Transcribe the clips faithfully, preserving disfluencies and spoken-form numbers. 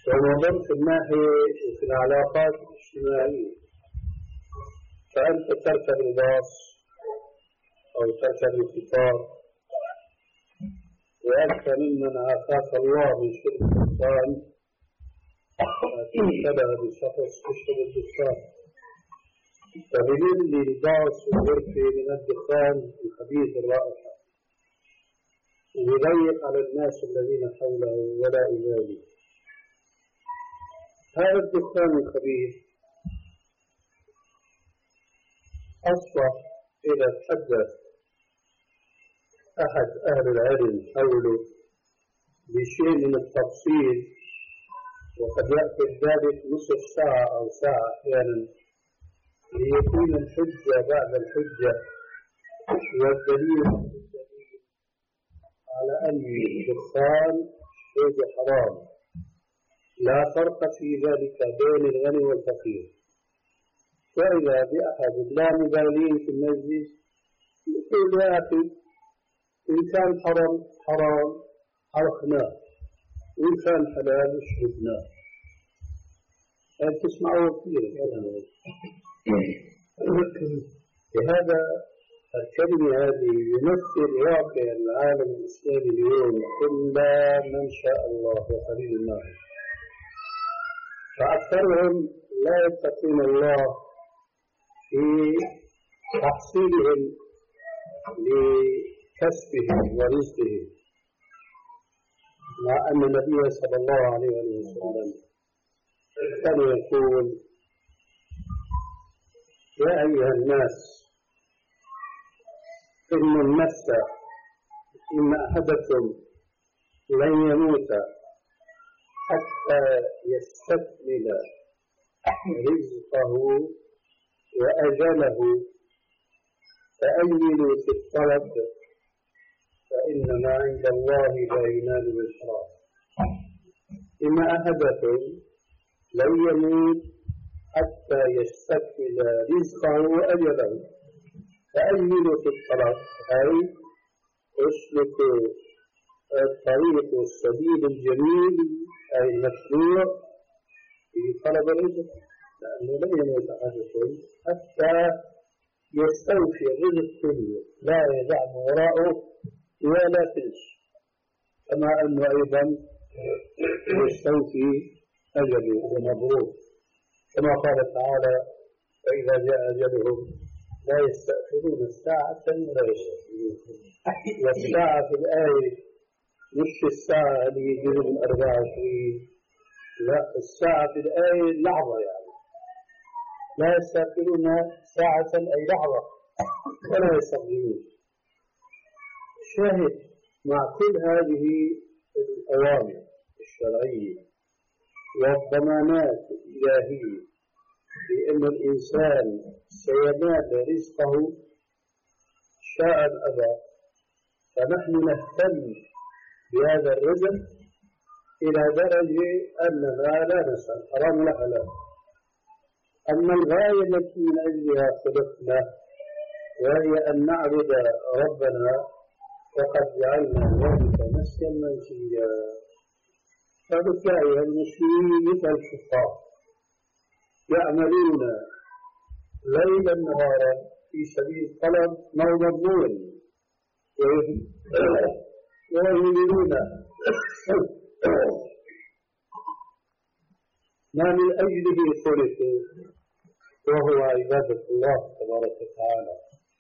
ونظر في الناحية في العلاقات الاجتماعية، فأنت تركب الباص أو تركب القطار وأنت ممن عافاك الله من شرب الدخان تنتبه بشخص يشرب الدخان، فبيقول لي الباص والغرفة من الدخان الخبيث الرائحة ويضيق على الناس الذين حوله ولا يبالي. هذا الدخان الخبيث أصبح إذا تحدث أحد أهل العلم حوله بشيء من التفصيل، وقد يأخذ ذلك نصف ساعة أو ساعة أحيانا ليكون الحجة بعد الحجة والدليل على أن الدخان شيء حرام، لا فرق في ذلك بين الغني والفقير. فإذا بأحد لا مبالين في المجلس يقول يا أخي إن كان حرام حرام حرقناه وإن كان حلال اشربناه. هل تسمعوا كثير لهذا الكلمة هذه يمثل واقع العالم الإسلامي اليوم إلا من شاء الله وقليل الناس، فأكثرهم لا يتقون الله في تحصيلهم لكسبهم ورزقهم، مع أن النبي صلى الله عليه وسلم كان يقول يا أيها الناس إن النفس إن أحدكم لن يموت حتى يستكمل رزقه وأجله، فأملوا في الطلب فإن ما عند الله لا ينال بالحرام. إن أحدكم لن يموت حتى يستكمل رزقه وأجله، فأملوا في الطلب أي اسلكوا الطريق والسبيل الجميل أي المشروع في طلب الرزق، لأنه لا يموت أحدكم حتى يستوفي الرزق كله لا يدع وراءه ولا تنس، كما أنه أيضا يستوفي أجله ومبروك، كما قال تعالى فإذا جاء أجلهم لا يستأخرون ساعة ولا يستأخرون. والساعة في الآية مش الساعة اللي يجي من أربعة وعشرين، لا الساعة في الآية لحظة، يعني لا يستأخرون ساعة أي لحظة ولا يستغنون. شاهد مع كل هذه الأوامر الشرعية والضمانات الإلهية بأن الإنسان سينال رزقه شاء أبى، فنحن نهتم بهذا الرزق إلى درجة أننا لا نسأل حرام ولا حلال. أما الغاية التي من أجلها خلقنا وهي أن نعبد ربنا فقد جعلنا ذلك نسيا منسيا. فبالتالي المسلمين مثل الكفار يعملون ليلا نهارا في سبيل طلب ما مضمون ويؤمنون ما من أجله خلقوا وهو عبادة الله تبارك وتعالى.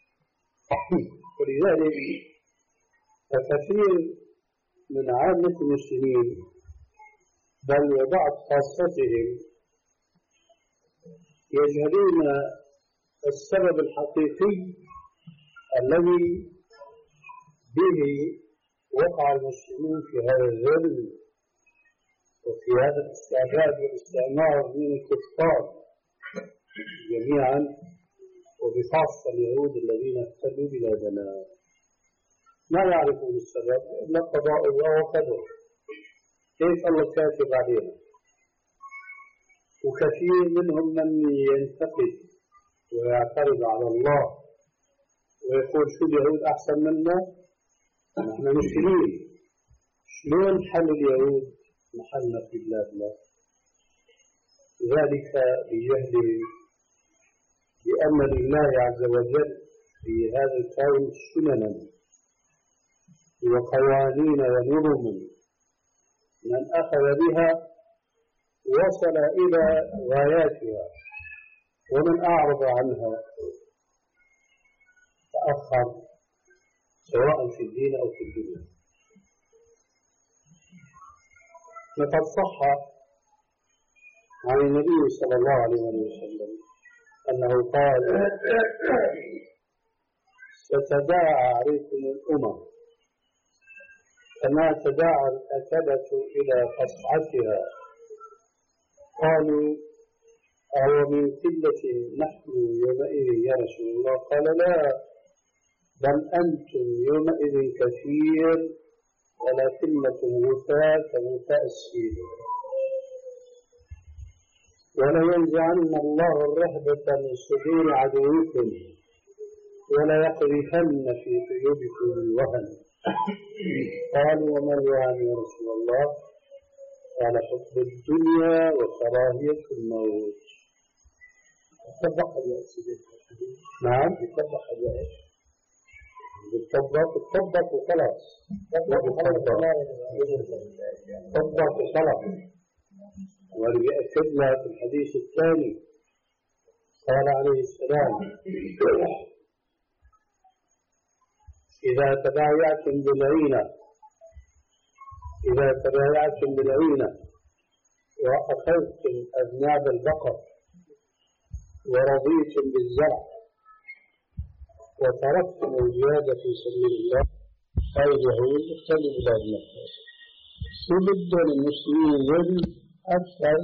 ولذلك فكثير من عامة المسلمين بل وبعض خاصتهم يجهلون السبب الحقيقي الذي به وقع المسلمون في هذا الظلم وفي هذا الاستعباد والاستعمار من الكفار جميعا، وبخاصة اليهود الذين احتلوا بلادنا. ما يعرفون السبب إلا قضاء الله وقدره، كيف الله كاتب علينا. وكثير منهم من ينتقد ويعترض على الله ويقول شو اليهود أحسن منا؟ نحن مسلمين، شلون حل اليهود محلنا في بلادنا؟ ذلك بجهلهم بأن لله عز وجل في هذا الكون سننا وقوانين ونظم من أخذ بها وصل إلى غاياتها ومن أعرض عنها تأخر سواء في الدين أو في الدنيا. لقد صح عن النبي صلى الله عليه وسلم أنه قال ستداعى عليكم الأمم كما تداعى الأكلة إلى قصعتها. قالوا أو من قلة نحن يومئذ يا رسول الله؟ قال لا، بل أنتم يومئذ كثير ولكنكم غثاء كغثاء السيل. ولينزعن الله الرهبة من صدور عدوكم وليقذفن في قلوبكم الوهن. قالوا وما الوهن يا رسول الله؟ قال حب الدنيا وكراهية الموت. طبق اليأس. نعم يطبق اليأس. بالطبق الطبق وخلاص. طبق طبق وخلاص. وليأكد لها في الحديث الثاني قال عليه السلام إذا تبايعتم بالعينة إذا تبايعتم بالعينة وأخذتم أذناب البقر ورضيتم بالزرع وتركتم الجهاد في سبيل الله فارجعوا اقتربوا إلى المكة. ولد المسلمين يجب أكثر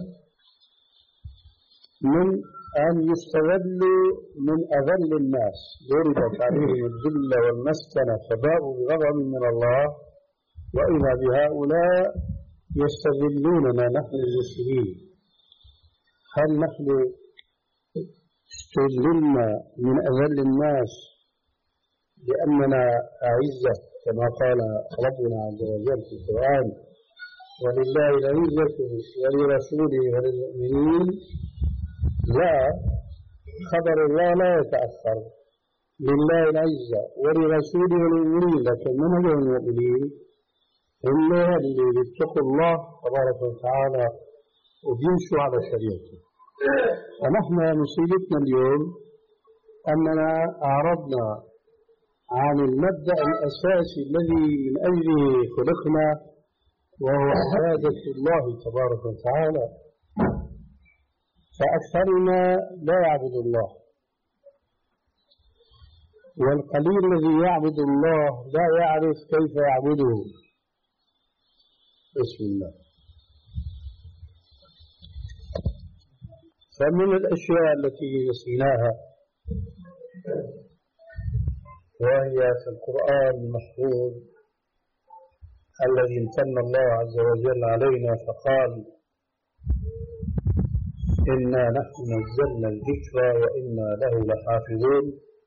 من أن يستغلوا من أذل الناس. ضربت عليهم الذلة والمسكنة فباءوا بغضب من الله وإذا بهؤلاء يستغلوننا نحن المسلمين. هل نحن استغللنا من أذل الناس لأننا أعزة كما قال ربنا عز وجل في القرآن ولله العزة ولرسوله وللمؤمنين؟ لا، خبر الله لا يتأخر. لله العزة ولرسوله وللمؤمنين، لكن من هم المؤمنين؟ هم اللي بيتقوا الله تبارك وتعالى وبيمشوا على شريعته. فنحن مصيبتنا اليوم أننا أعرضنا عن المبدأ الأساسي الذي من أجله خلقنا وهو عبادة الله تبارك وتعالى. فأكثرنا لا يعبد الله، والقليل الذي يعبد الله لا يعرف كيف يعبده. بسم الله. فمن الأشياء التي نسيناها وهي في القرآن المحفوظ الذي امتن الله عز وجل علينا فقال إنا نحن نزلنا الذكر وإنا له لحافظون.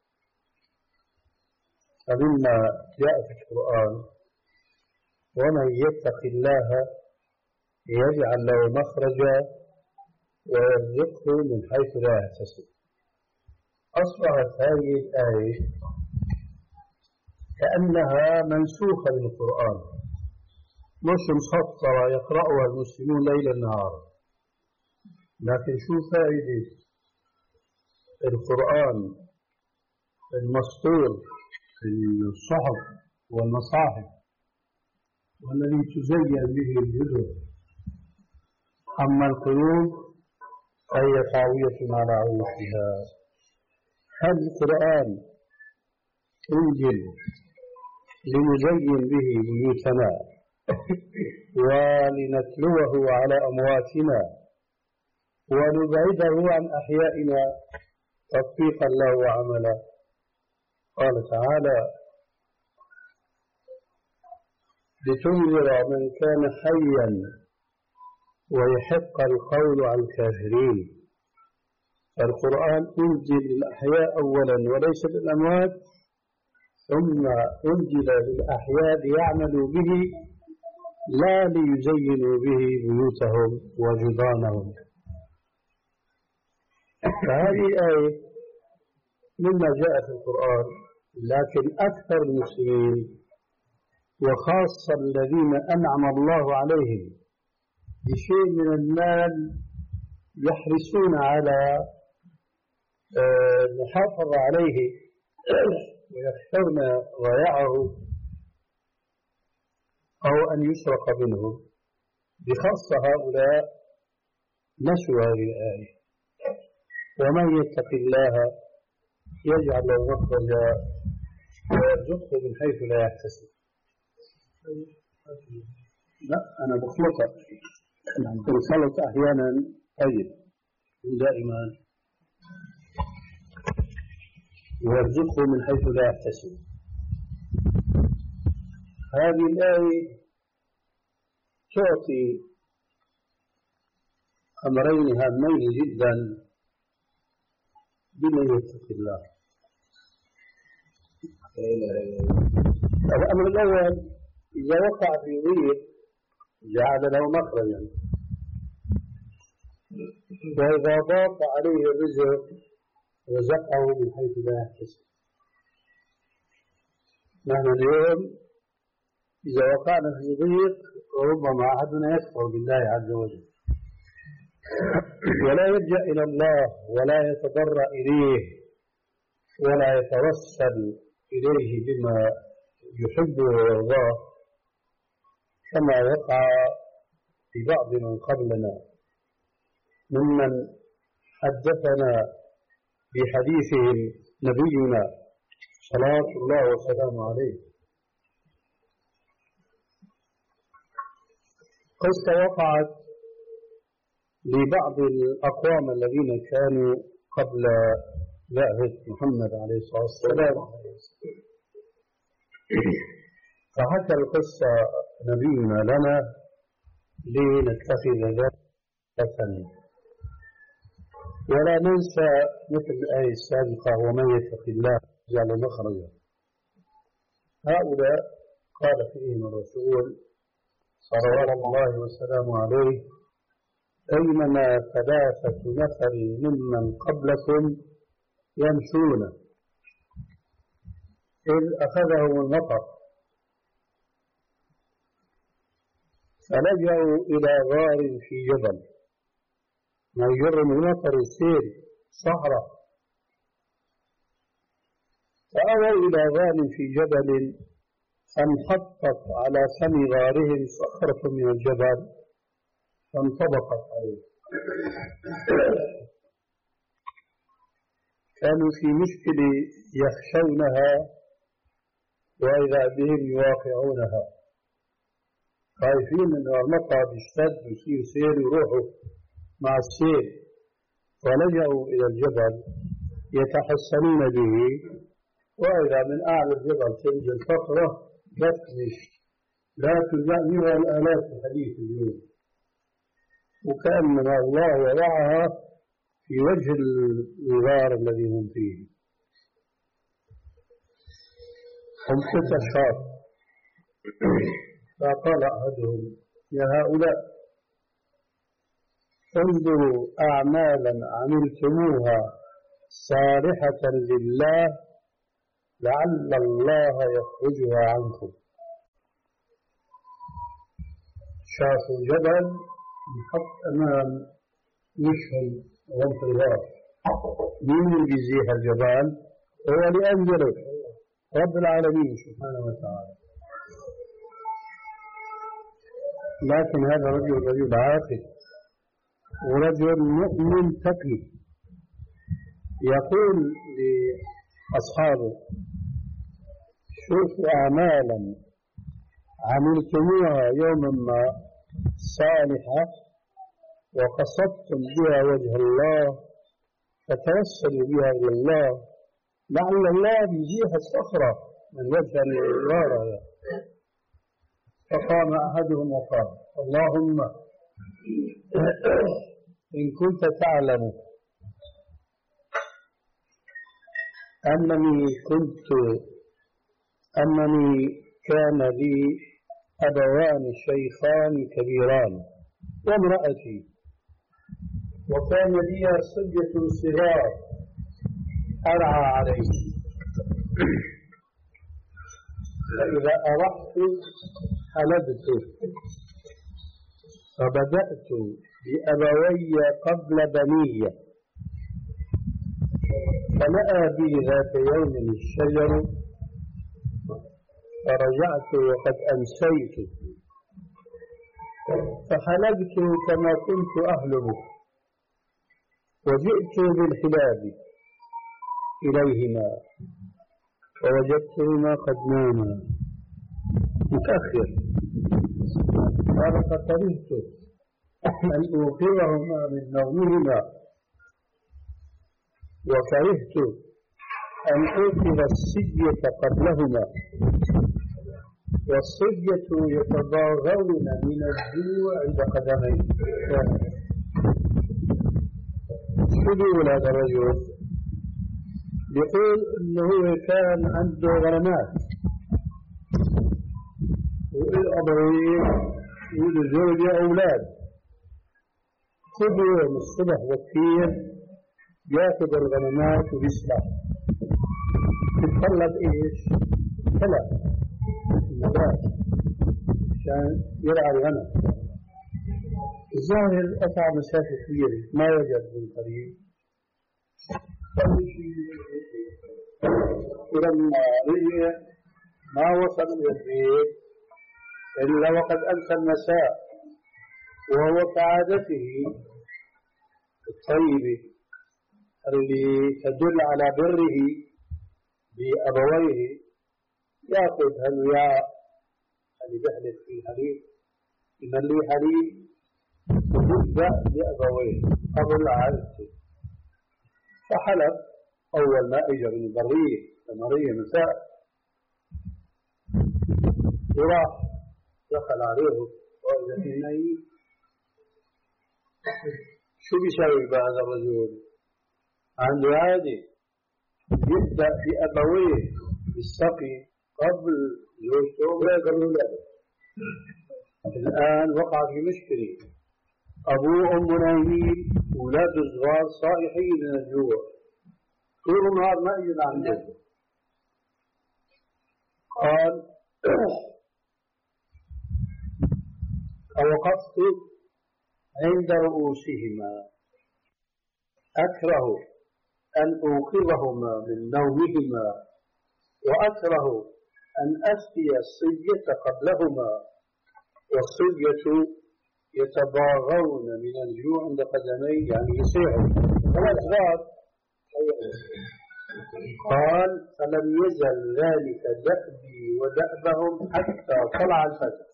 فمما جاء في القرآن ومن يتق الله يجعل له مخرجا ويرزقه من حيث لا يحتسب. أصبحت هذه الآية كأنها منسوخة بالقرآن، مش مسطرة يقرأها المسلمون ليلا نهارا. لكن شو فائدة القرآن المسطور في الصحف والمصاحف والذي تزين به الجدر، أما القلوب فهي خاوية على عروشها. هل القرآن أنزل لنزين به بيوتنا ولنتلوه على أمواتنا ونبعده عن أحيائنا تطبيقا له وعملا؟ قال تعالى لتنذر من كان حيا ويحق القول على الكافرين. القرآن أنزل للأحياء أولا وليس للأموات، ثم أنزل للأحياء ليعملوا به لا ليزينوا به بيوتهم وجدرانهم. فهذه آية مما جاء في القرآن، لكن أكثر المسلمين وخاصة الذين أنعم الله عليهم بشيء من المال يحرصون على المحافظة عليه ويخشون ضياعه أو أن يسرق منه، بخاصة هؤلاء نسوا هذه الآية. ومن يتق الله يجعل له مخرجا ويرزقه من حيث لا يحتسب. لا أنا بخلطة بخلط أحيانا. طيب دائما ويرزقه من حيث لا يحتسب. هذه الآية تعطي أمرين هامين جدا بمن يتق الله. الأمر الأول، إذا وقع في ضيق جعل له مخرجا، وإذا ضاق عليه الرزق رزقه من حيث لا يحتسب. نحن اليوم إذا وقعنا في ضيق ربما أحدنا يكفر بالله عز وجل ولا يلجأ إلى الله ولا يتضرع إليه ولا يتوسل إليه بما يحبه ويرضاه، كما وقع في بعض من قبلنا ممن حدثنا بحديثهم نبينا صلوات الله وسلامه عليه. قصة وقعت لبعض الأقوام الذين كانوا قبل بعثة محمد عليه الصلاة والسلام، فحكى القصة نبينا لنا لنتخذ ذلك، ولا ننسى مثل الآية السابقة ومن يتق الله يجعل مخرجا. هؤلاء قال فيهم الرسول صلوات الله وسلامه عليه: أينما ثلاثة نفر ممن قبلكم يمشون إذ أخذهم المطر فلجأوا إلى غار في جبل، ما يجر من المطر السير صحراء، فأووا إلى غار في جبل فانحطت على فم غارهم صخرة من الجبل فانطبقت عليه. كانوا في مشكلة يخشونها وإذا بهم يواقعونها، خايفين أن المطر يشتد ويصير سير يروحوا مع السير، فلجأوا إلى الجبل يتحسنون به، وإذا من أعلى الجبل تنزل صخرة تفنش لا تزعمها الآلاف الحديث اليوم، وكأن الله وضعها في وجه الغار الذي هم فيه. هم ستة أشخاص، فقال أحدهم: يا هؤلاء انظروا أعمالا عملتموها صالحة لله لعل الله يخرجها عنكم. شافوا جبل ينحط أمام وجههم وهم في الغار، مين اللي بيزيح الجبال؟ هو اللي أنزله رب العالمين سبحانه وتعالى. لكن هذا رجل رجل عاقل ورجل مؤمن تقي، يقول لأصحابه: شوفوا أعمالا عملتموها يوما ما صالحة وقصدتم بها وجه الله فتوسلوا بها إلى الله لعل الله يزيح الصخرة من وجه الغار هذا. فقام أحدهم وقال: اللهم إن كنت تعلم أنني كنت أنني كان لي أبوان شيخان كبيران وامرأتي وكان لي صبية صغار أرعى عليه، فإذا أرحت حلبت، فبدأت بأبوي قبل بني، فنأى بي ذات يوم الشجر، فرجعت وقد أمسيت، فحلبت كما كنت أهلب، وجئت بالحلاب إليهما ووجدتهما قد ناما متأخر، قال فكرهت أن أوقظهما من نومهما، وكرهت أن أوقظ الصبية قبلهما، والصبية يتضاغون من الجوع عند قدميه. شو بيقول هذا الرجل؟ بيقول إنه كان عنده غنمات والأبوين والزوجة أولاد، كل يوم الصبح بكير ياخذ الغنمات ويسبح، يتطلب ايش؟ طلب النبات عشان يرعى الغنم. الظاهر قطع مسافة كبيرة ما وجد من قريب، ولما رجع ما وصل إلى البيت إلا وقد أمسى المساء، وهو كعادته الطيبة اللي تدل على بره بأبويه، يأخذ هالوياء اللي بحلف فيه حليب يمليه حليب ويبدأ بأبويه قبل عادته. فحلب أول ما إجا من البرية ثمرية مساء، وراح دخل عليه وإذا في نايم. شو بيسوي بهذا الرجل؟ عنده عادة يبدأ بأبويه بالسقي قبل زوجته ولا قبل ولاده. الآن وقع في مشكلة، أبوه وأمه نايمين، أولاده الصغار صائحين من الجوع، طول النهار ما يجي عنده. قال فوقفت عند رؤوسهما أكره أن أوقظهما من نومهما، وأكره أن أسقي الصبية قبلهما، والصبية يتضاغون من الجوع عند قدمي، يعني يصيحوا والأصغار. قال فلم يزل ذلك دأبي ودأبهم حتى طلع الفجر.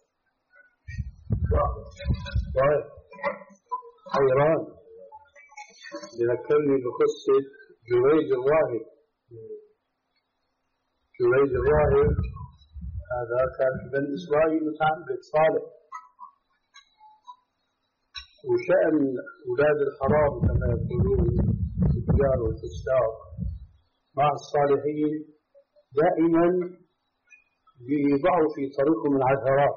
طيب حيران، ذكرني بقصة جريج الراهب. جريج الراهب هذا كان في بني إسرائيل متعبد صالح، وشأن أولاد الحرام كما يقولون التجار والفساق مع الصالحين دائما يضعوا في طريقهم العثرات.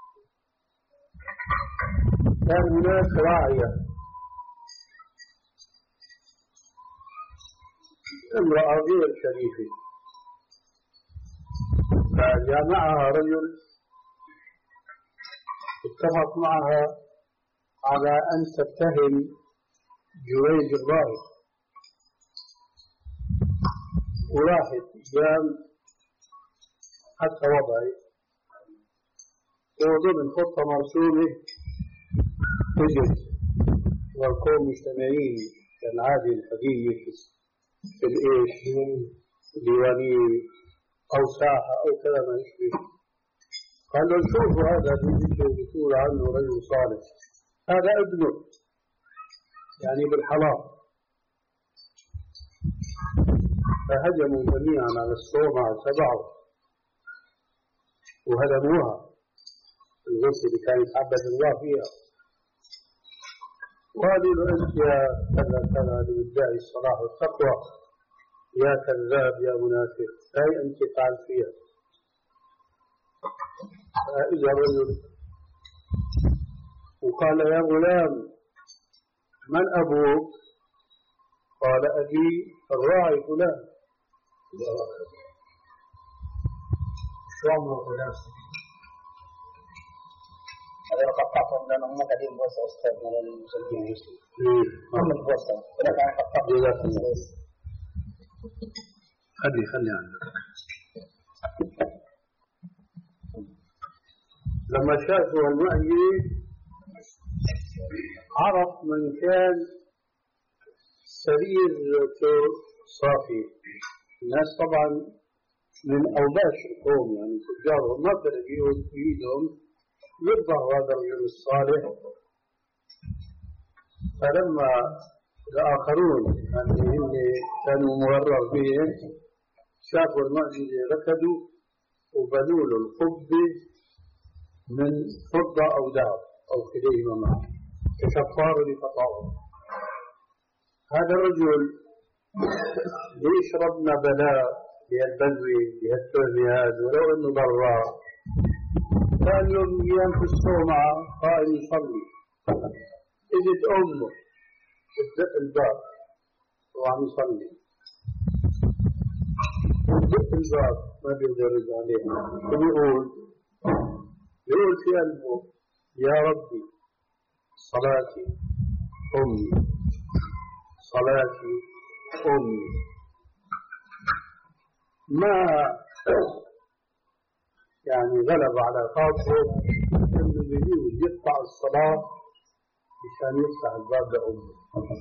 كان هناك راعية امرأة غير شريفة، فجاء معها رجل اتفق معها على أن تتهم جريج الراهب، وراحت أيام حتى وضعي وضمن خطة مرسومة وجد، والقوم مجتمعين كالعادة الحقيقية في الإيش ديوانية أو ساحة أو كذا ما يشبه. قال له شوفوا هذا اللي بيقول عنه رجل صالح، هذا ابنه يعني بالحرام. فهجموا جميعا على الصومعة سبعه وهدموها الغرفة اللي كان يتعبد الله فيها، وقالوا له أنت يا كذا كذا لمدعي الصلاح والتقوى يا كذاب يا منافق، هاي أنت فعل فيها. فإذا رجل وقال يا غلام من أبوك؟ قال أبي الراعي فلان. شو عمره فلان؟ هذا قطعتهم لأنهم ما قاعدين بوسع أستاذ من المسلمين المسلمين. هم بوسع. ولا كان قطعتهم. خلي خلي عندك. لما شافوا المعجم عرف من كان سريرته صافي. الناس طبعا من أوباش القوم يعني تجارهم ما فرقوا بيدهم يرضى هذا الرجل الصالح. فلما الآخرون اللي كانوا مغرر بهم شافوا المعجزة ركضوا وبنوا له القبة من فضة أو ذهب أو كليهما معه كشفار لتطاول. هذا الرجل ليش ربنا بلاء بهالبلوي بهالتهمات ولو انه ضراء؟ كان يوم ايام في الصومعة قائم يصلي، اجت امه تدق الباب وعم يصلي، تدق الباب ما بيقدر يرد عليها. شو بيقول؟ بيقول في قلبه يا ربي صلاتي امي صلاتي امي. ما يعني غلب على خاطره انه بيجوز يقطع الصلاه مشان يفتح الباب لامه.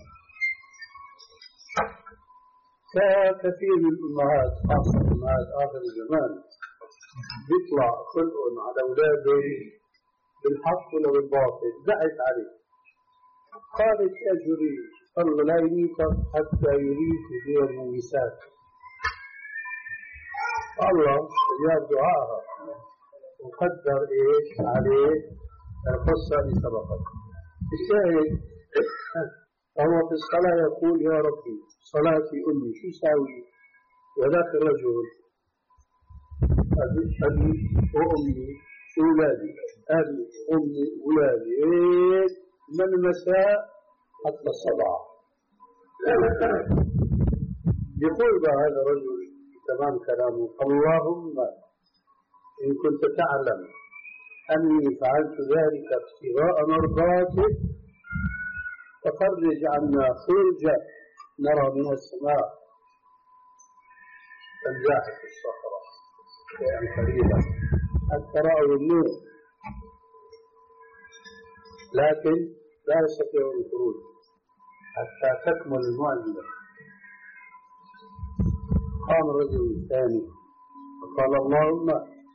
كثير من الامهات خاصه امهات اخر الزمان بيطلع خلقهم على اولادهم بالحق ولا بالباطل. دعت عليه قالت يا جريج الله لا يميتك حتى يريك غير مويسات. الله استجاب دعاها وقدر ايش عليه القصة اللي سبقت. الشاهد هو في الصلاة يقول يا ربي صلاتي أمي شو يساوي؟ وذاك الرجل أبي وأمي أولادي أبي أمي أولادي إيه من المساء حتى الصباح. يقول هذا الرجل تمام كلامه اللهم إن كنت تعلم أني فعلت ذلك ابتغاء مرضاتك ففرج عنا فرجة نرى من السماء فانزاحت الصخرة شيئا قليلا حتى رأوا النور لكن لا يستطيعون الخروج حتى تكمل المعجزة. قام الرجل الثاني فقال اللهم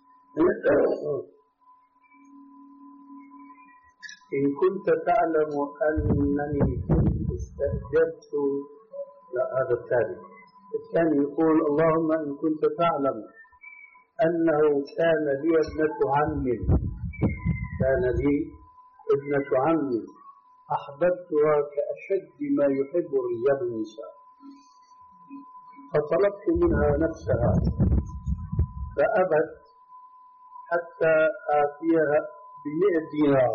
إن كنت تعلم أنني كنت استأجرت. لا هذا الثاني. الثاني يقول اللهم إن كنت تعلم أنه كان لي ابنة عم كان لي ابنة عم أحببتها كأشد ما يحب الرجال النساء فطلبت منها نفسها فأبت حتى آتيها بمئة دينار.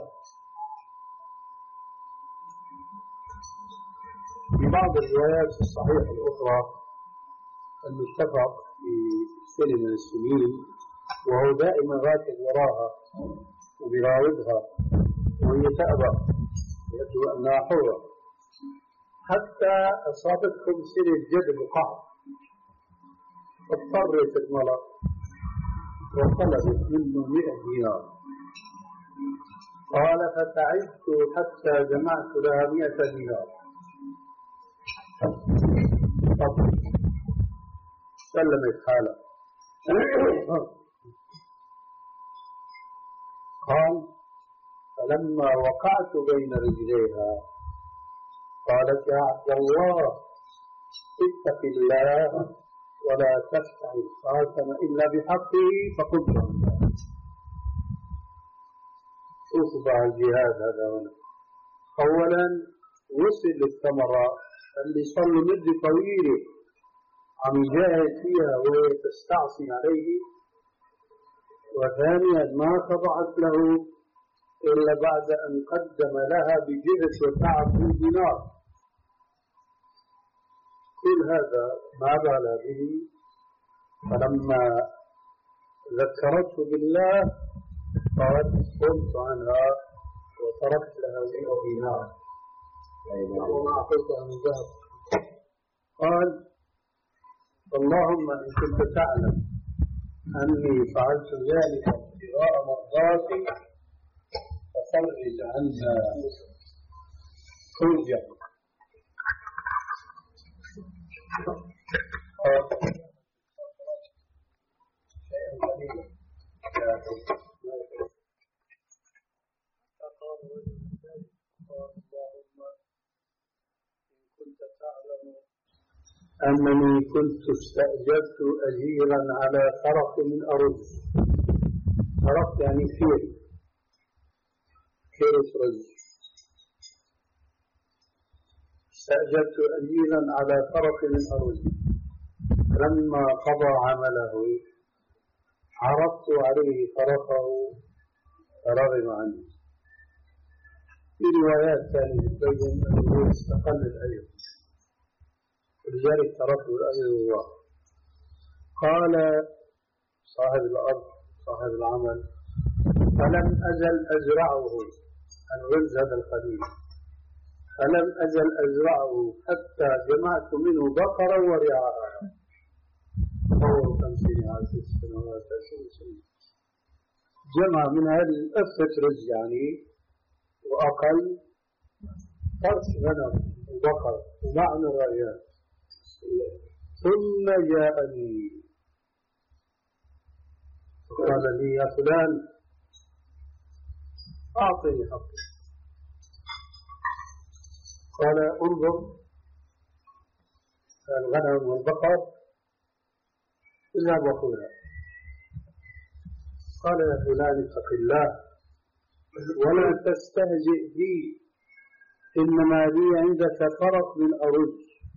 في بعض الروايات في الصحيح الأخرى أنه اتفق في سنة من السنين وهو دائما راكب وراها وبيراودها وهي تأبى يبدو أنها حرة حتى أصابتهم سنة جذب وقعر فاضطرت المرأة وطلبت منه مئة دينار. قال فتعبت حتى جمعت لها مئة دينار. سلمت حالة. قال فلما وقعت بين رجليها قالت يا عبد الله اتق الله ولا تفتح الخاتم إلا بحقه فقلت شوفوا بقى الجهاد هذا هنا. أولا وصل للثمرة اللي صار له مدة طويلة عم يجاهد فيها وتستعصي عليه. وثانيا ما خضعت له إلا بعد أن قدم لها بجهة وتعب من دينار. كل هذا ما بال به، فلما ذكرته بالله قالت قمت عنها وتركت لها مئة دينار وما أعطيتها من ذهب. قال اللهم إن كنت تعلم أني فعلت ذلك ابتغاء مرضاتك ففرج عنها فرجا. أنني كنت استأجرت أجيرا على فرق من أرز. فرق يعني كير كير رز. استأجرت أجيرا على فرق من أرز، لما قضى عمله عرضت عليه فرقه فرغم عنه. في روايات ثانية تبين أنه استقل الأجر، ولذلك تركه الأجر الله. قال صاحب الأرض صاحب العمل فلم أزل أزرعه، الغلز هذا القليل، فلم أزل أزرعه حتى جمعت منه بقرا ورعاها. تصور خمسين عشر سنوات عشرين سنة جمع من هذه الأفة رز يعني وأقل فرس غنم وبقر ومعنى الرعيان. ثم جاءني قال لي يا فلان أعطني حقي. قال انظر الغنم والبقر اذهب وخذها. قال يا فلان اتق الله ولا تستهزئ بي، إنما لي عندك فرق من أرز.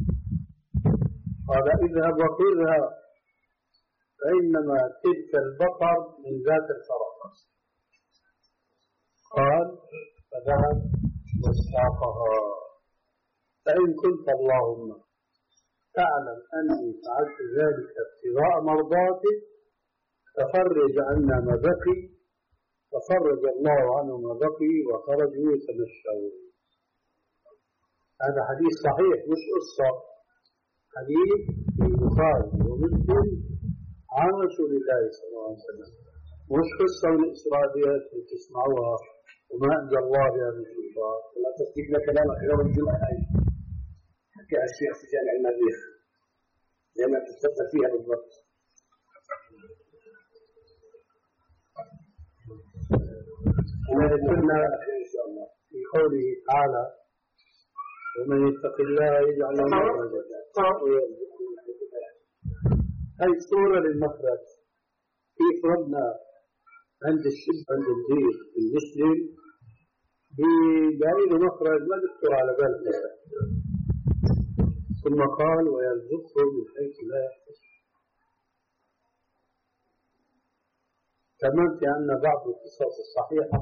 قال اذهب وخذها فإنما تلك البقر من ذات الفرق. قال فذهب واستاقها. فإن كنت اللهم تعلم أني فعلت ذلك ابتغاء مرضاتك ففرج عنا ما بقي، ففرج الله عنه ما بقي وخرجوا يتمشون. هذا حديث صحيح مش قصة، حديث في البخاري ومسلم عن رسول الله صلى الله عليه وسلم، مش قصة من الإسرائيليات اللي تسمعوها وما أنزل الله بها من سلطان. لا تصديق لكلامك يوم الجمعة حكى الشيخ في جامع المريخ لما تستثنى فيها بالضبط. ولكننا في قوله تعالى ومن يتق الله يجعل له مخرجا، هي صورة للمخرج. كيف ربنا عند الشب عند الضيق المسلم بلاقي له مخرج ما يخطر على باله. ثم قال ويرزقه من حيث لا يحتسب. تممت أن بعض القصص الصحيحة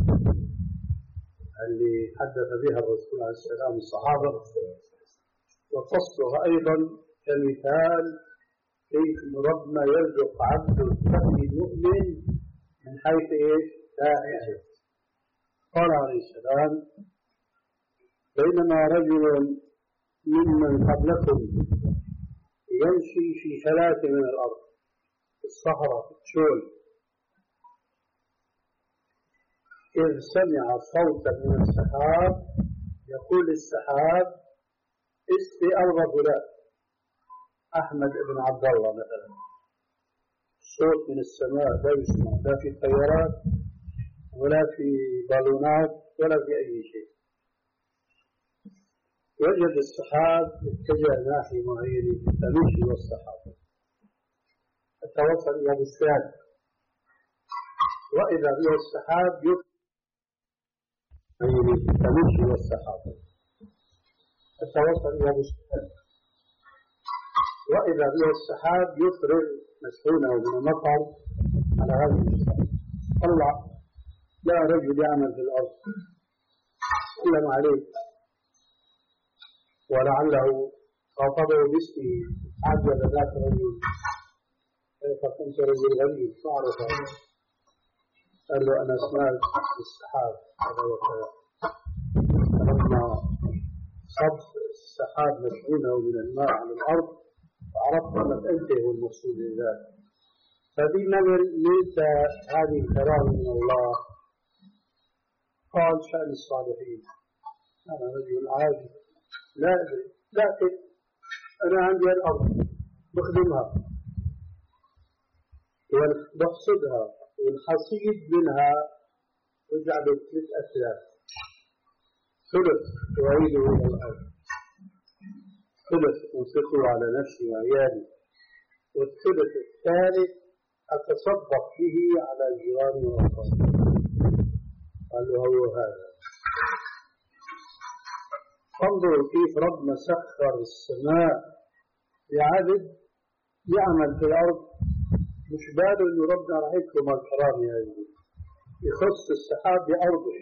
اللي حدث بها الرسول عليه السلام الصحابة وقصها أيضا كمثال كيف ربنا يرزق عبده التقي المؤمن من حيث إيش؟ لا يحتسب. قال عليه السلام بينما رجل ممن قبلكم يمشي في ثلاث من الأرض في الصحراء في الشول، إذ سمع صوتا من السحاب يقول السحاب اسقي أرض فلان، أحمد بن عبد الله مثلا. صوت من السماء لا يسمع لا في طيارات ولا في بالونات ولا في أي شيء. وجد السحاب اتجه ناحية معينة فمشي والسحاب حتى وصل إلى بستان، وإذا به السحاب يفرغ فمشي والسحاب حتى وصل إلى بستان، وإذا به السحاب يفرغ مسحونه من المطر على هذه البستان. طلع جاء رجل يعمل في الأرض سلم عليه ولعله خاطبه باسمه، عجب ذاك الرجل كيف كنت رجل غريب تعرفه؟ قال له أنا سمعت السحاب هذا وكذا، فلما صب السحاب مشحونه من الماء على الأرض عرفت أنك أنت هو المقصود لذلك. فدي نمر ليس هذه الكرامة من الله. قال شأن الصالحين أنا رجل عادي لا أدري، لكن أنا عندي الأرض بخدمها وبحصدها والحصيد منها وجعل ثلاث أثلاث، ثلث أعيده إلى الأرض، ثلث أنفقه على نفسي وعيالي، والثلث الثالث أتصدق به على جيراني وأقاربي. قال له هو هذا. انظر كيف ربنا سخر السماء لعبد يعمل في الأرض، مش باله إنه ربنا راح يكرم الكرامة هذه، يخص السحاب بأرضه.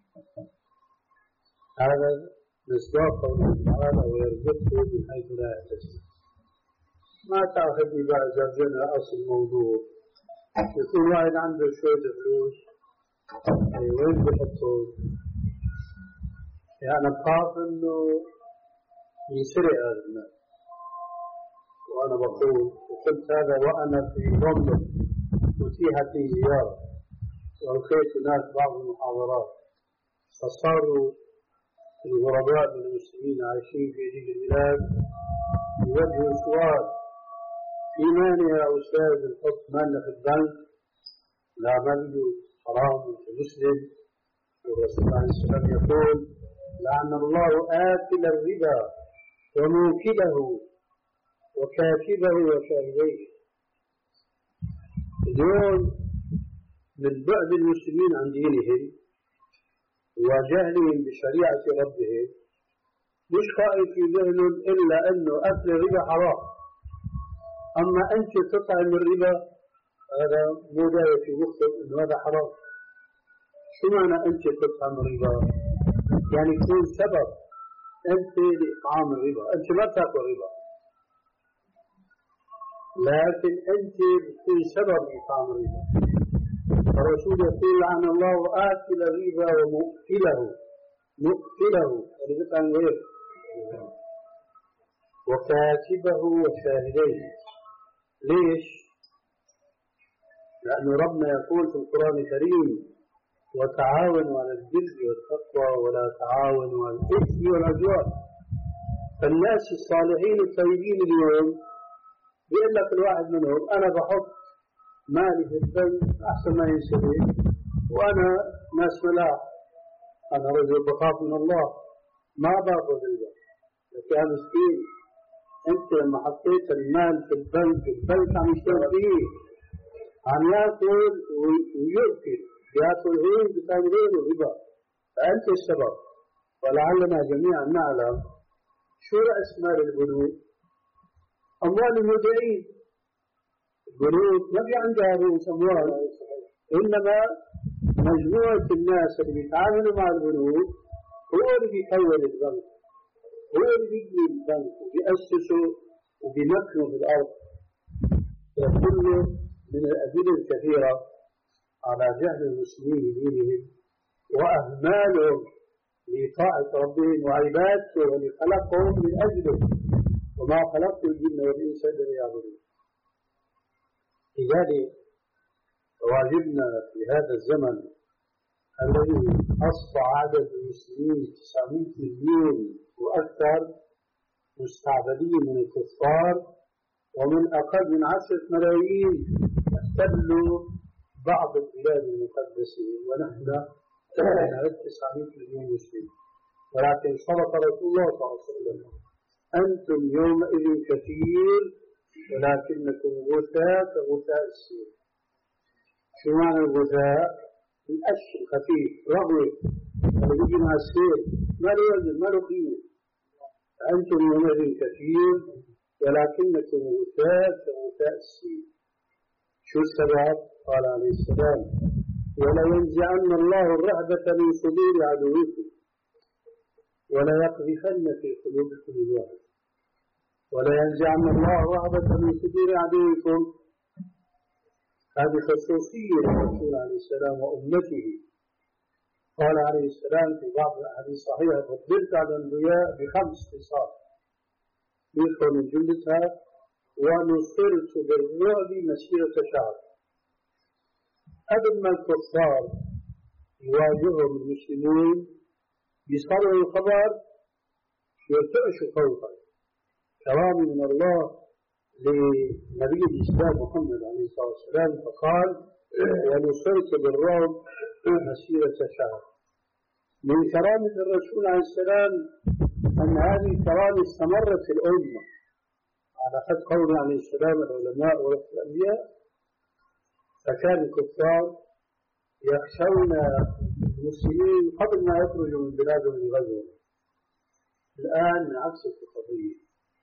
هذا مصداق قوله تعالى ويرزقه من حيث لا يحتسب. ما تأخذني بقى زرجنا أصل الموضوع. يكون واحد عنده شوية فلوس وين بحطه؟ يعني بخاف إنه يسرق هذا المال. وأنا بقول وقلت هذا وأنا في لندن أتيحت لي زيارة وألقيت هناك بعض المحاضرات، فصاروا الغرباء من المسلمين عايشين في هذه البلاد يوجهوا سؤال: في مانع يا أستاذ نحط مالنا في البنك؟ لا مال حرام أنت مسلم، والرسول عليه السلام يقول: لعن الله آكل الربا وموكله وكاتبه وشاهديه. اليوم من بعد المسلمين عن دينهم وجهلهم بشريعة ربهم مش خائف في ذهنهم إلا أنه أكل الربا حرام، أما أنت تطعم الربا هذا مو داعي في مخك أنه هذا حرام. شو معنى أنت تطعم الربا؟ يعني تكون سبب أنت لإطعام الربا، أنت ما تأكل ربا لكن أنت بتكون سبب لإطعام الربا. الرسول يقول: لعن الله آكل الربا ومؤكله، مؤكله اللي بيطعم غيره، وكاتبه وشاهديه. ليش؟ لأن ربنا يقول في القرآن الكريم: وتعاونوا على البر والتقوى ولا تعاونوا على الإثم والعدوان. فالناس الصالحين الطيبين اليوم بيقول لك الواحد منهم: أنا بحط مالي في البنك أحسن ما ينسبه، وأنا ناس ملاح، أنا رجل بخاف من الله ما باخذ البنك. لكن يا مسكين أنت لما حطيت المال في البنك، البنك عم يشتغل فيه، عم ياكل ويؤكل، ياكل هين بتاع غيره ربا، فأنت السبب. ولعلنا جميعا نعلم شو رأس مال البنوك؟ أموال المودعين. البنوك ما في عندها رؤوس أموال، إنما مجموعة الناس اللي بيتعاملوا مع البنوك هو اللي بيكون البنك، هو اللي بيبني البنك وبيأسسه وبيمكنه في الأرض. كله من الأدلة الكثيرة على جهل المسلمين بدينهم وأهمالهم لطاعة ربهم وعبادته واللي خلقهم من أجله، وما خلقت الجن والإنس إلا ليعبدون. لذلك واجبنا في هذا الزمن الذي أصبح عدد المسلمين تسعمائة مليون وأكثر مستعبدين من الكفار، ومن أقل من عشرة ملايين احتلوا بعض البلاد المقدسة، ونحن نعد تسعمائة مليون مسلم. ولكن صدق رسول الله صلى الله عليه وسلم: أنتم يومئذ كثير ولكنكم غثاء كغثاء السيل. شو معنى الغثاء؟ القش الخفيف رغوة اللي بيجي مع السيل ما له وزن ما له قيمة. أنتم يومئذ كثير ولكنكم غثاء كغثاء السيل. شو السبب؟ قال عليه السلام: ولينزعن الله الرهبة من صدور عدوكم وليقذفن في قلوبكم الوهن ولينزعن الله الرهبة من صدور عدوكم. هذه خصوصية للرسول عليه السلام وأمته. قال عليه السلام في بعض الأحاديث الصحيحة: فضلت على الأنبياء بخمس خصال يذكر من جملتها: ونصرت بالرعب مسيرة شهر. قبل ما الكفار يواجههم المسلمون يسمعوا الخبر يرتعشوا خوفا، كرام من الله لنبي الإسلام محمد عليه الصلاة والسلام، فقال: ونصرت بالرعب مسيرة شهر. من كرامة الرسول عليه السلام أن هذه الكرامة استمرت في الأمة على حد قول عليه السلام: العلماء ورثة الأنبياء. فكان الكفار يخشون المسلمين قبل ما يخرجوا من بلادهم لغزوهم. الآن عكس القضية.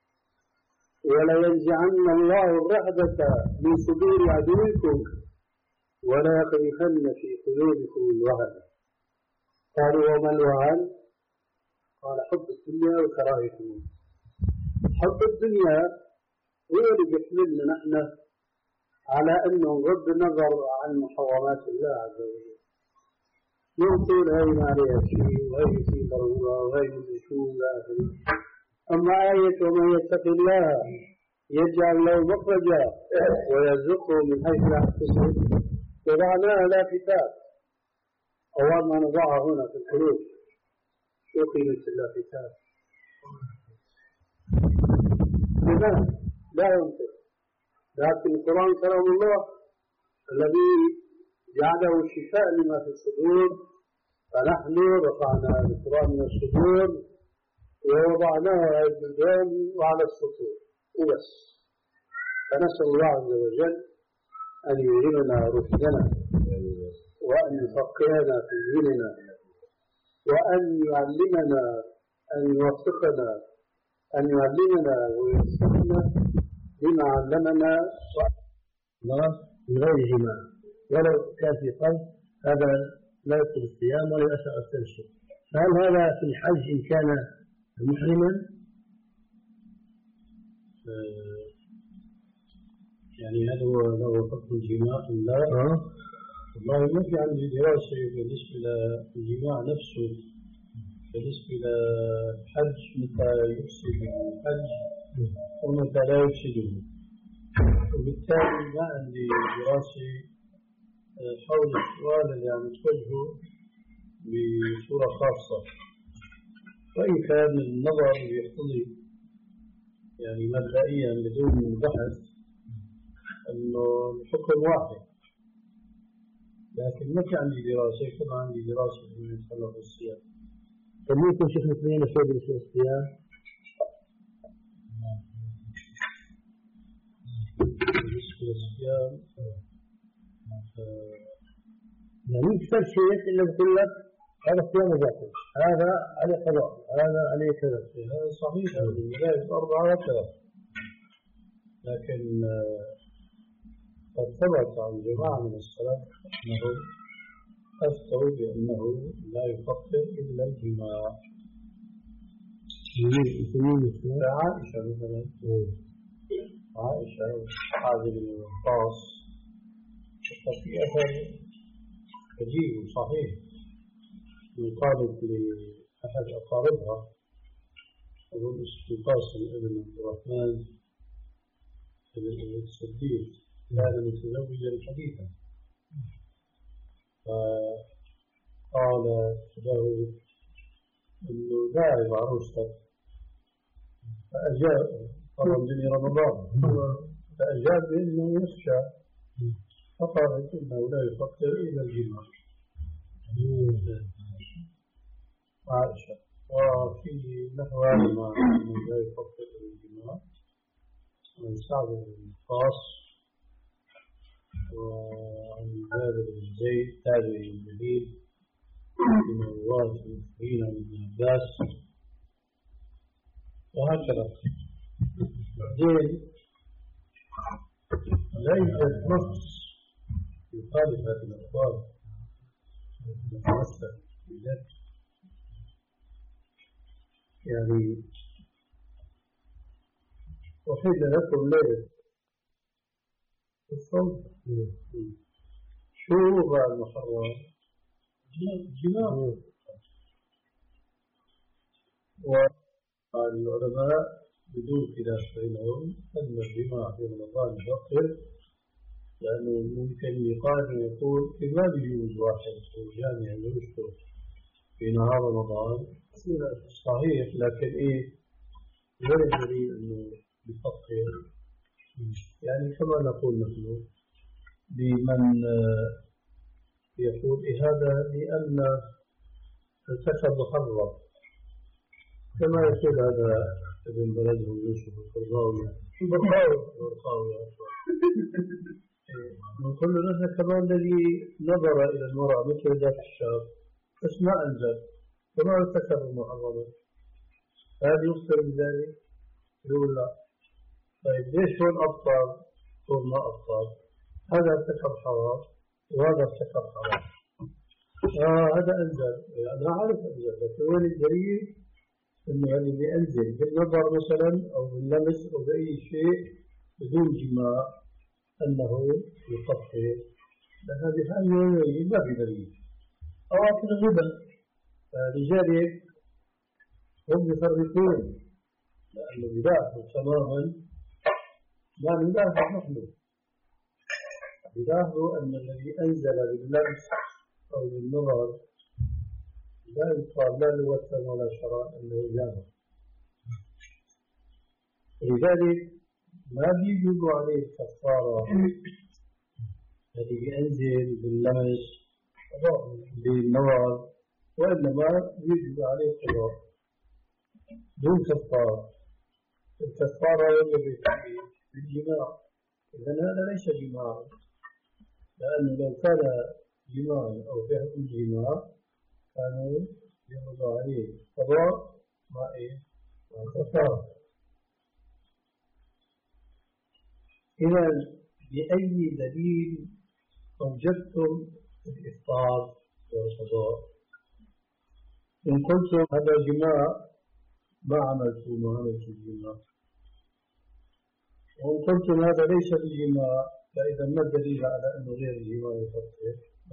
ولينزعن الله الرهبة من صدور عدوكم وليقذفن في قلوبكم الوهن. قالوا: وما الوهن؟ قال: حب الدنيا وكراهية الموت. حب الدنيا هو اللي بيحملنا نحن على أنه نغض النظر عن محرمات الله عز وجل. نقول هاي ما عليها شيء وهي في ضرورة وهي من شو لا أدري. أما آية: ومن يتق الله يجعل له مخرجا ويرزقه من حيث لا يحتسب وضعناها لافتات. أول ما نضعها هنا في الحروف شو قيمة اللافتات؟ لماذا؟ لا ينطق. لكن القرآن كلام الله الذي جعله شفاء لما في الصدور. فنحن رفعنا القرآن من الصدور ووضعناه على البلدان وعلى السطور وبس. فنسأل الله عز وجل أن يلهمنا رشدنا وأن يفقهنا في ديننا وأن يعلمنا أن يوفقنا أن يعلمنا ويوفقنا بما علمنا الله من غير جماع ولو كان في قلب، هذا لا يبطل الصيام ولا يؤثر التنشر. فهل هذا في الحج إن كان محرما؟ يعني هل هو له حكم الجماع أم لا؟ أه؟ والله ما في عندي دراسة بالنسبة للجماع نفسه. بالنسبة للحج متى يفسد الحج ومتى لا يفسده، وبالتالي ما عندي دراسة حول السؤال اللي عم توجهه بصورة خاصة. وإن كان النظر يقتضي يعني مبدئيا بدون بحث أنه الحكم واحد، لكن ما في عندي دراسة. كما عندي دراسة في يتعلق بالصيام. فممكن شيخ مثلين شيء بالنسبة للصيام؟ بالنسبة للصيام يعني يكثر شيء إلا بقول لك هذا الصيام باطل، هذا عليه قضاء، هذا عليه كذا. هذا صحيح، هذا من بداية أربعة وكذا. لكن قد ثبت عن جماعة من السلف أنهم أفتوا بأنه لا يفطر إلا الجماع. عائشة مثلا، عائشة حازم بن وقاص، في أثر عجيب صحيح يقالت لأحد أقاربها أظن اسمه قاسم بن عبد الرحمن بن الصديق، كان متزوجا حديثا، فقال له إنه داعي عروستك، فأجاب طبعا من رمضان، فأجاب بأنه يخشى، فقالت إنه لا يفكر إلا الجماع. عائشة. وفي نحو ما أنه لا يفكر إلا الجماع عن سعد بن وقاص وعن جابر بن زيد تابعي الجليل من رواه المسلمين عن ابن عباس وهكذا. بعدين لا يوجد نص يخالف هذه الأخبار نتمسك بذلك يعني أحل لكم ليلة الصوم شو هو المحرم؟ جماع. والعلماء بدون خلاف بينهم أن الجماع في رمضان يفطر، لأنه ممكن يقال يقول ما بيجوز واحد جامع يشتغل في نهار رمضان صحيح، لكن إيه غير دليل أنه بفطر. يعني كما نقول نحن بمن يقول إيه هذا لأن ارتكب محرم، كما يقول هذا ابن بلدهم يوسف القرضاوي القرضاوي نقول له كمان الذي نظر إلى المرأة مثل ذات الشاب بس ما أنزل كما ارتكب المحرم، هل يفطر بذلك؟ يقول لا. طيب ليش هون أبطال؟ هون ما أبطال، هذا ارتكب حرام وهذا ارتكب حرام. آه هذا أنزل، أنا عارف أنزل، لكن وين الدليل إنه يعني بينزل بالنظر مثلا أو باللمس أو بأي شيء بدون جماع أنه يطهر؟ لأن هذه حاجة ما في دليل. أو أكل الربا، لذلك هم يفرقون، لأنه بداخل تماما ما ندافع نحن، بداخل أن الذي أنزل باللمس أو بالنظر لا يقال لا لوثن ولا شرع أنه جامع. لذلك ما بيجب عليه الكفارة الذي ينزل باللمس بالنظر، وإنما يجب عليه القضاء دون كفارة. الكفارة يجب بالجماع، إذن هذا ليس جماعا، لأنه لو كان جماعا أو في حكم الجماع كانوا يفرض عليه قضاء مع إيه؟ مع كفارة. إذا بأي دليل أوجبتم الإفطار والقضاء؟ إن قلتم هذا جماع ما عملتم ما عملتم الجماع، وإن قلتم هذا ليس بجماع فإذا ما الدليل على أنه غير الجماع يفطر؟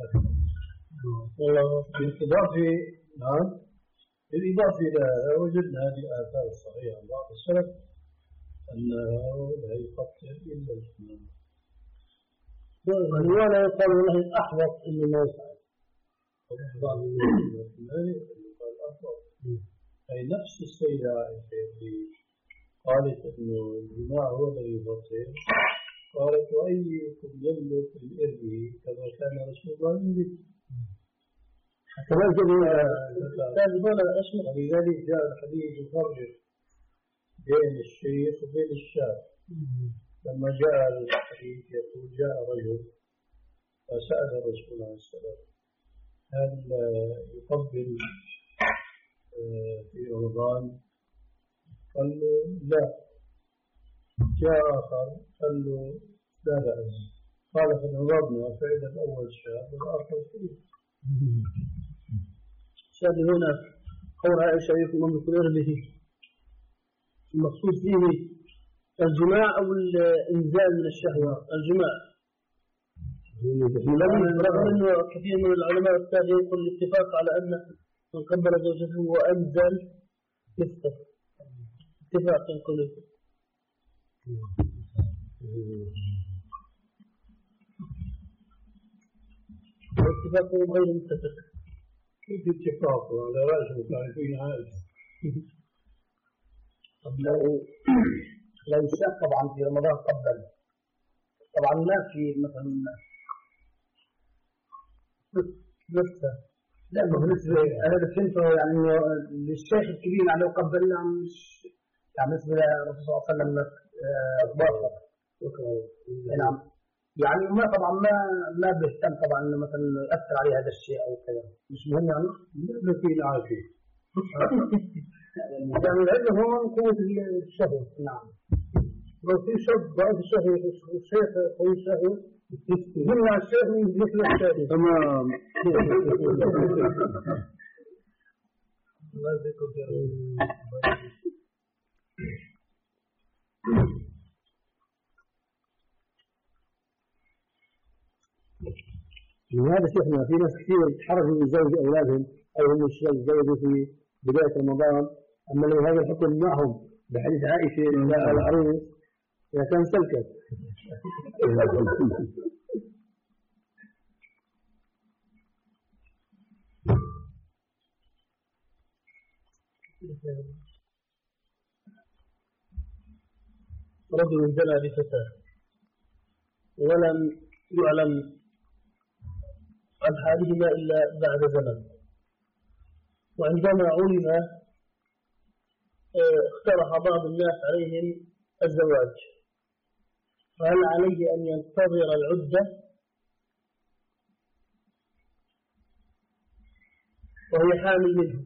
بالإضافة نعم بالإضافة إلى هذا وجدنا هذه الآثار الصحيحة عن بعض السلف أنه لا يفطر إلا الجماع. ولا يقال له الأحوط إنه ما يفعل. بعض الناس قال الأحوط، أي نفس السيدة عائشة اللي قالت إنه الجماع هو الذي يفطر، قالت وأيكم يملك الإربي كما كان رسول الله يملك. كمان ولذلك جاء الحديث يفرق بين الشيخ وبين الشاب. لما جاء الحديث يقول جاء رجل فسأل الرسول عليه السلام هل يقبل في رمضان؟ قال له لا. جاء آخر قال له لا بأس. قال فنظرنا فإذا الأول شاب والآخر شيء. شاب هنا قول عائشة يكون مملك الإربه المقصود فيه الجماع أو الإنزال من الشهوة؟ الجماع، رغم أنه كثير من العلماء التالي يقول الاتفاق على أن من قبل زوجته وأنزل يفطر، اتفاق يقول الاتفاق غير متفق. كيف اتفاق على رأس المتعرفين عائشة؟ لو لو شاف طبعا في رمضان قبل طبعا ما في مثلا لسه لا بالنسبه انا فهمته يعني انه للشيخ الكبير يعني لو قبل مش يعني بالنسبه للرسول صلى الله عليه وسلم وافق. نعم يعني ما طبعا ما ما بيهتم طبعا انه مثلا ياثر عليه هذا الشيء او كذا، مش مهم يعني الذين عارفين يعني العلم هو من قوة الشهوة. نعم لو في شاب ضعيف الشهوة والشيخ قوي الشهوة يمنع الشيخ من مثل الثاني. تمام. الله يجزيكم خير. لهذا شيخنا في ناس كثير يتحرجوا من زوج أولادهم أو هم يتزوجوا في بداية رمضان، أما لو هذا الحكم معهم بحديث عائشة لا العروس إذا كان سلكت. رجل زنى بفتاة ولم يعلم عن حالهما إلا بعد زمن، وعندما علم اقترح بعض الناس عليهم الزواج، فهل عليه أن ينتظر العدة وهي حامل منه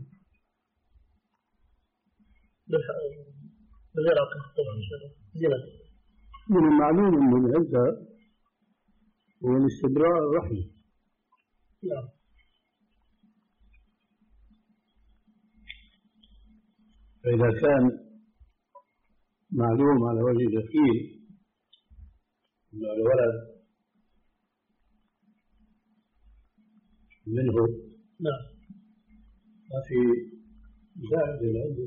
بغير عقل طبعا زنا؟ من المعلوم أن العدة هو الاستبراء الرحمي. نعم. فإذا كان معلوم على وجه اليقين أن الولد منه نعم ما في زائد العدة.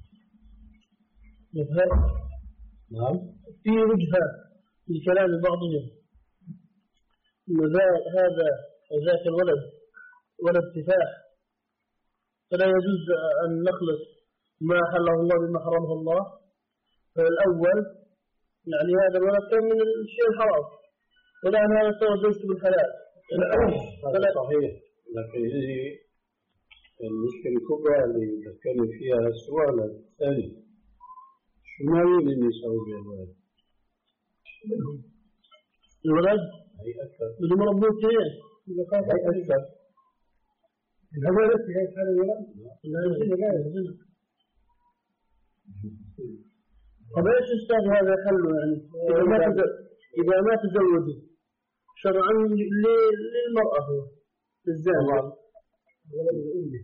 نعم في وجهة لكلام بعضهم أن هذا ذاك الولد ولد سفاح، فلا يجوز أن نخلص ما حله الله بما حرمه الله. فالأول يعني هذا الولد كان من الشيء الحرام، والآن هذا صار ليس بالحلال. هذا صحيح، لكن هذه المشكلة الكبرى اللي ذكرنا فيها السؤال الثاني، شو ما يريد أن يسوي بالولد؟ الولد هي أكثر بدون مربوط فيه هي أكثر هذا بس هي حال الولد لا يزيد لا يزيد. طب ايش استاذ هذا حله يعني اذا ما اذا ما تزوجوا شرعا للمرأة هو للزوج ولد الأمة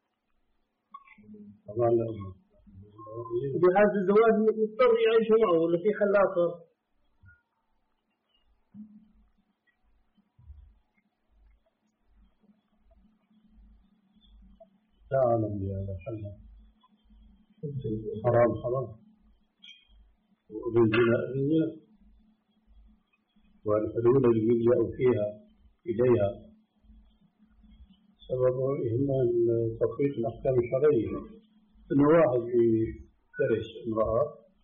طبعا الأمة بهذا الزواج مضطر يعيش معه ولا في حل آخر؟ لا أعلم بهذا الحل. حرام حرام وبالزنا الزنا، والحلول اللي يلجأ فيها إليها سبب إهمال تطبيق الأحكام الشرعية. إنه واحد يفترس امرأة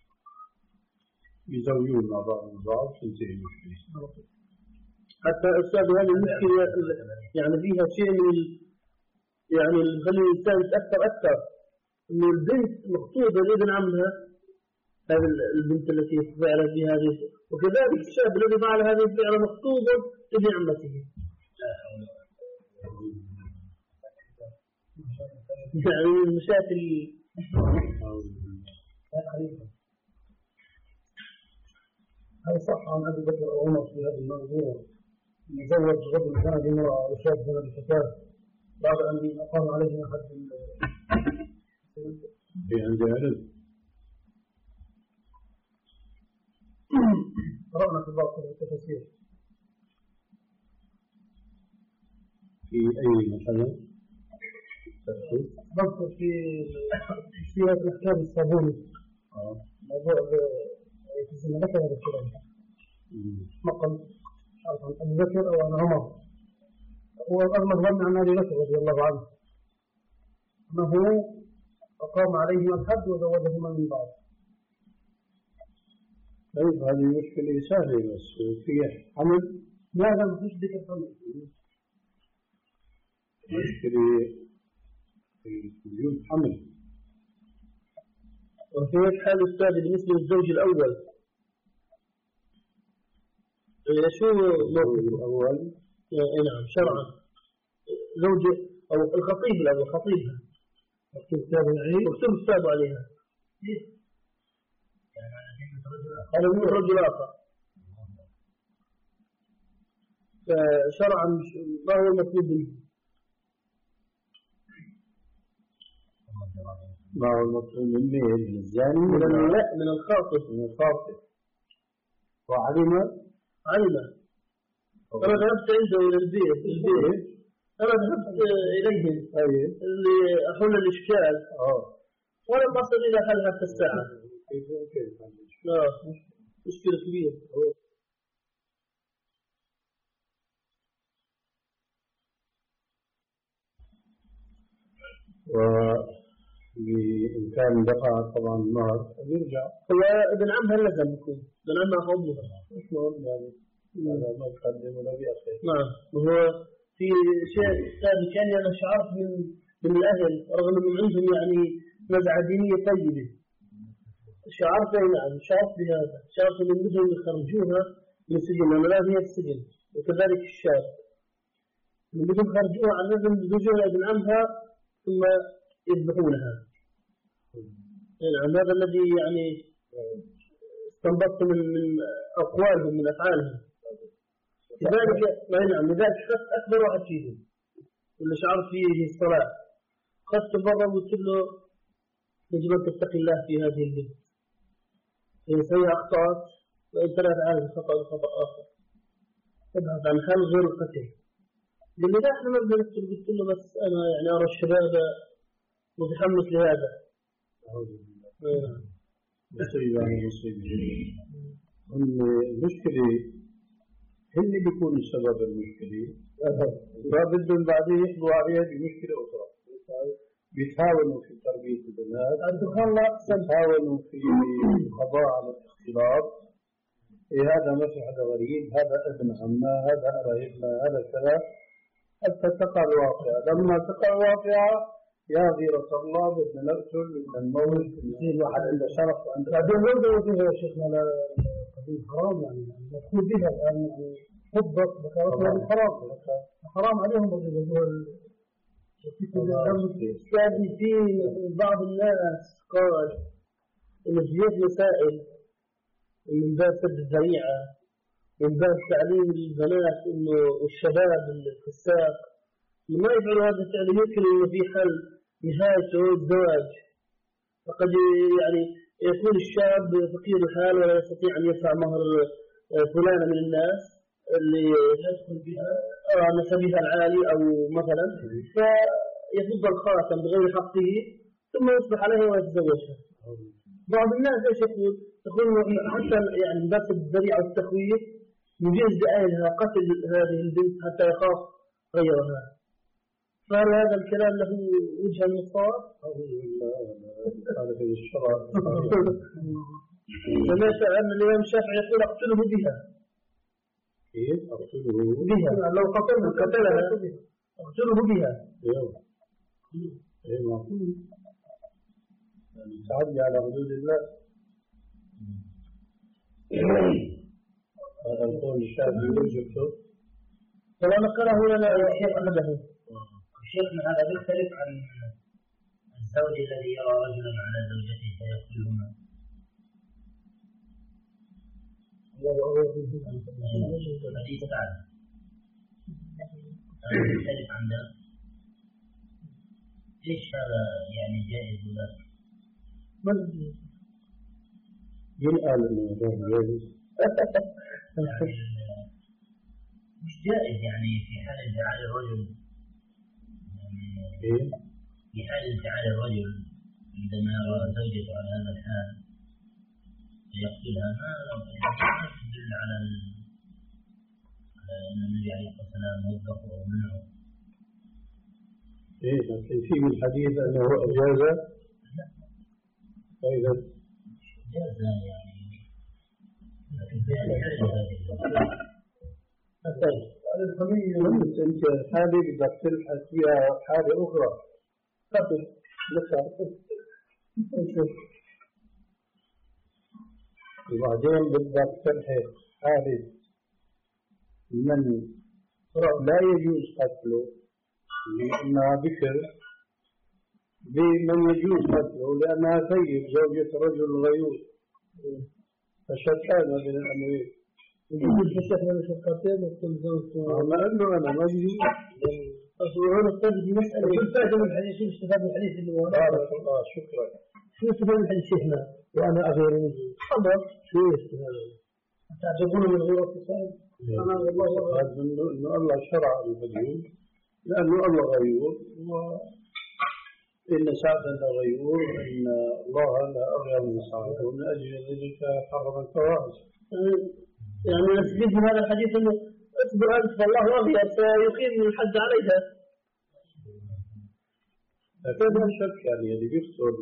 يزوجون مع بعض البعض تنتهي المشكلة. حتى أستاذ هذه المشكلة يعني فيها شيء من يعني اللي يخلي الإنسان يتأثر أكثر، إنه البنت مخطوبة لابن عمها، هذه البنت التي فعلت بهذه، وكذلك الشاب الذي فعل هذه الفعلة مخطوبا لابن عمته. يعني المشاكل هل صح عن أبي بكر أو عمر في هذا الموضوع يزوج رجل زنا بامرأة أو شاب زنا بفتاة بعد أن أقام عليه حد عند علم؟ قرأنا في بعض التفاسير في أي مثلا؟ بذكر في سيرة الأحكام الصابوني موضوع يتسمى ذكر هذا الكلام نقل عن أبي بكر أو عن عمر، هو الأغلب ظن عن أبي بكر رضي الله عنه أنه أقام عليهما الحد وزوجهما من بعض. طيب هذه مشكلة سهلة بس في حمل ماذا ما فيش ذكر حمل؟ مشكلة وجود حمل. وفي حال أستاذ بالنسبة للزوج الأول شو الزوج الأول؟ نعم شرعا زوجة أو الخطيب الأول خطيبها مكتوب كتاب العيد مكتوب كتاب عليها هذا من رجل آخر فشرعا ما هو المطلوب منه؟ ما هو المطلوب مني من الزاني من لا من الخاطب من الخاطب وعلم علم. أنا ذهبت عنده إلى البيت البيت أنا ذهبت إليهم طيب لأحل الإشكال اه ولم أصل إلى حل حتى الساعة. كيف كيف لا مشكلة كبيرة. وبإمكان دفع طبعا النار يرجع. هو ابن عمها لازم يكون ابن عمها فضله مش مهم يعني هذا ما يقدم ولا بيأخر. نعم. وهو في شيء ثاني كان أنا شعرت من من الأهل رغم أنهم عندهم يعني نزعة دينية طيبة شعرت نعم شعرت بهذا شعرت من بدهم يخرجوها من السجن لأن لازم هي السجن وكذلك الشاب من بدهم يخرجوها عن لازم يزوجوها ابن عمها ثم يذبحونها. نعم هذا الذي يعني استنبطت من من أقوالهم من أفعالهم. لذلك نعم لذلك خدت أكبر واحد فيهم واللي شعرت فيه الصلاة خدت برا وقلت له يجب أن تتقي الله في هذه البنت إن سوي أخطأت وإن طلعت عالم خطأ خطأ آخر ابحث عن حل غير القتل. قال لي لا احنا ما بدنا نقتل. قلت له بس أنا يعني أرى الشباب متحمس لهذا. مصيبة مصيبة. المشكلة هن بيكونوا سبب المشكلة ما بدهم بعدين يحضوا عليها بمشكلة أخرى. بيتهاونوا في تربية البنات بيتهاونوا في القضاء على الاختلاط. إيه هذا ما في حدا غريب هذا ابن عمنا هذا قرايبنا هذا كذا حتى تقع الواقعة. لما تقع الواقعة يا غيرة الله بدنا نقتل بدنا نموت يصير واحد عنده شرف وعنده بعدين وين فيها يا شيخنا على قضية حرام يعني مدخول بها الآن يعني حبك بكارتها بالحرام حرام عليهم بالجوال. الثاني في بعض الناس قال إن جيت مسائل من باب سد الذريعة من باب تعليم البنات إنه والشباب الفساق ما يفعلوا هذا الفعل يمكن إنه في حل نهايته الزواج. فقد يعني يكون الشاب فقير الحال ولا يستطيع أن يدفع مهر فلانة من الناس اللي يدخل بها نسبها العالي أو مثلا فيفض الخاتم بغير حقه ثم يصبح عليها ويتزوجها. بعض الناس ايش يقول؟ يقول حتى يعني من باب الذريعة والتخويف يجيز لأهلها قتل هذه البنت حتى يخاف غيرها. فهل هذا الكلام له وجه النصاب؟ هذا في الشرع. سمعت أن الإمام الشافعي يقول اقتله بها. كيف أقتله بها لو قتله قتلها اقتله بها. إيه معقول يعني تعدي على حدود الله. هذا القول الشافعي وجبته فلا نقله لنا الشيخ أحده. شيخنا هذا يختلف عن الزوج الذي يرى رجلا على زوجته فيقتلهما. حديث سعد هذا يختلف عن ذلك. ايش هذا يعني جائز ولا من مين قال انه جائز؟ مش جائز يعني في حال انفعال الرجل إيه؟ في حال انفعال الرجل عندما يرى زوجته على هذا الحال فيقتلها ما يدل على على ان النبي عليه الصلاه والسلام وفقه او منعه. إيه لكن في من الحديث أنه أجاز فإذا جاز يعني لكن في حال أنت أنت هذه بدك تلحق فيها حاجة أخرى قتل لك وبعدين بدك تلحق حاجة من لا يجوز قتله لأنها بكر بمن يجوز قتله لأنها سيد زوجة رجل غيور فشتان بين الأمرين. يجوز الشيخ من الشقتين وكل زوج مع انه انا ما ادري هنا تجد مسألة شو استفاد من الحديث شو استفاد من الحديث اللي هو بارك الله شكرا. شو استفاد من الحديث شيخنا وانا اغير خبر شو استفاد؟ تعجبون من غير اتصال انا والله هذا انه الله شرع الهدي لانه الله غيور وان سعدا لغيور وان الله لا اغير من سعد ومن اجل ذلك حرم الفواحش. يعني نستفيد من هذا الحديث انه اصبر انت فالله اغير سيقيم الحد عليها. لكن لا شك يعني اللي بيقتل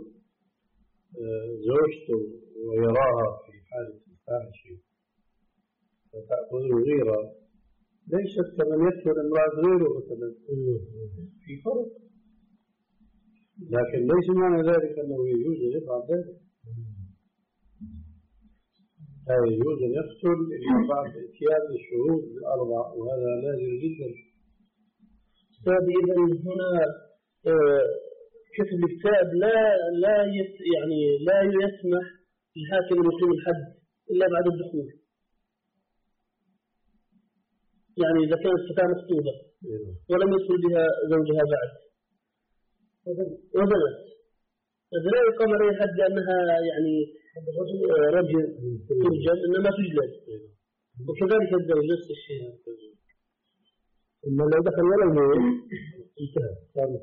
زوجته ويراها في حالة الفاحشة فتأخذه غيرة ليست كمن يقتل امرأة غيره مثلا في فرق، لكن ليس معنى ذلك أنه يجوز أن يفعل ذلك. لا يجوز أن يقتل إلا بعد اتيان الشهود الأربع وهذا لازم جدا. أستاذ إذا هنا كتب الكتاب لا لا يس يعني لا يسمح للحاكم أن يقيم الحد إلا بعد الدخول. يعني إذا كانت فتاة مخطوبة ولم يدخل بها زوجها بعد وزنت فلا يقام عليها الحد لأنها يعني رجل ترجم إنما تجلد، وكذلك الزوج نفس الشيء. إما لو دخل ولا هو انتهى.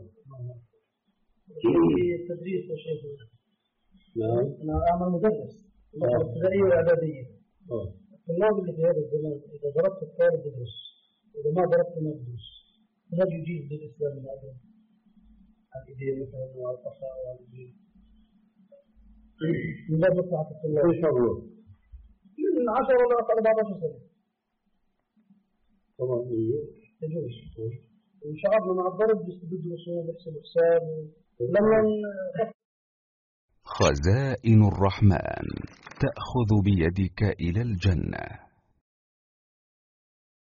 في التدريس يا شيخ. نعم. أنا أعمل مدرس ابتدائية وإعدادية. الطلاب اللي في هذا الزمان إذا ضربت الطالب يدرس، إذا ما ضربت ما يدرس. هل يجيز بالإسلام من هذا؟ الإدين مثلا والقصاء والدين. من باب مصلحة الطلاب. إيش هو؟ من عشرة إلى أربعة عشر سنة. طبعا يجوز. يجوز. وشعبنا مع الضرب بيدرسوا وبيحسبوا حساب لما خزائن الرحمن تأخذ بيدك إلى الجنة.